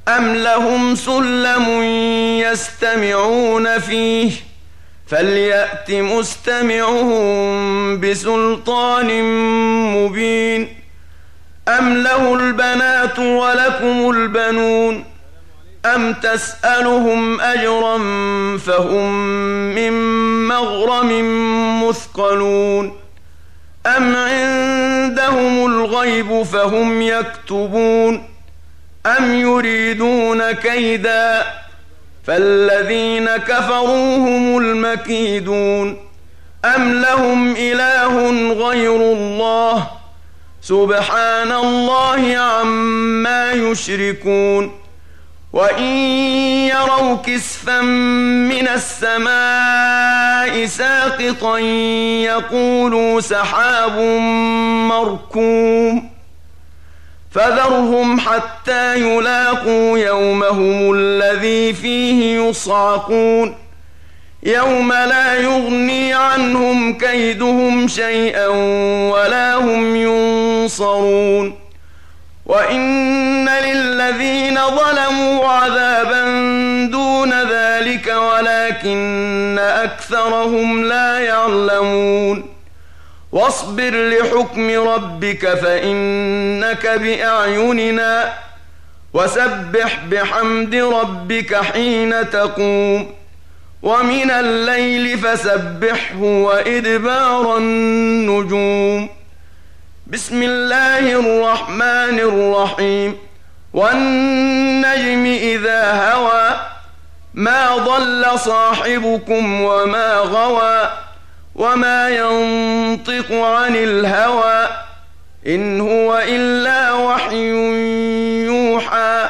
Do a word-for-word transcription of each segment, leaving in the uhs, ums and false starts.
أم لهم سلم يستمعون فيه فليأت مستمعهم بسلطان مبين أم له البنات ولكم البنون أم تسألهم أجرا فهم من مغرم مثقلون أم عندهم الغيب فهم يكتبون أم يريدون كيدا فالذين كفروا هم المكيدون أم لهم إله غير الله سبحان الله عما يشركون وإن يروا كسفا من السماء ساقطا يقولوا سحاب مركوم فذرهم حتى يلاقوا يومهم الذي فيه يصعقون يوم لا يغني عنهم كيدهم شيئا ولا هم ينصرون وإن للذين ظلموا عذابا دون ذلك ولكن أكثرهم لا يعلمون واصبر لحكم ربك فإنك بأعيننا وسبح بحمد ربك حين تقوم ومن الليل فسبحه وإدبار النجوم بسم الله الرحمن الرحيم والنجم إذا هوى ما ضل صاحبكم وما غوى وما ينطق عن الهوى إن هو إلا وحي يوحى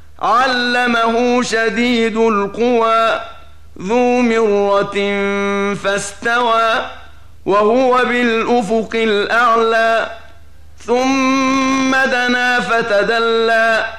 علمه شديد القوى ذو مرة فاستوى وهو بالأفق الأعلى ثم دنا فتدلى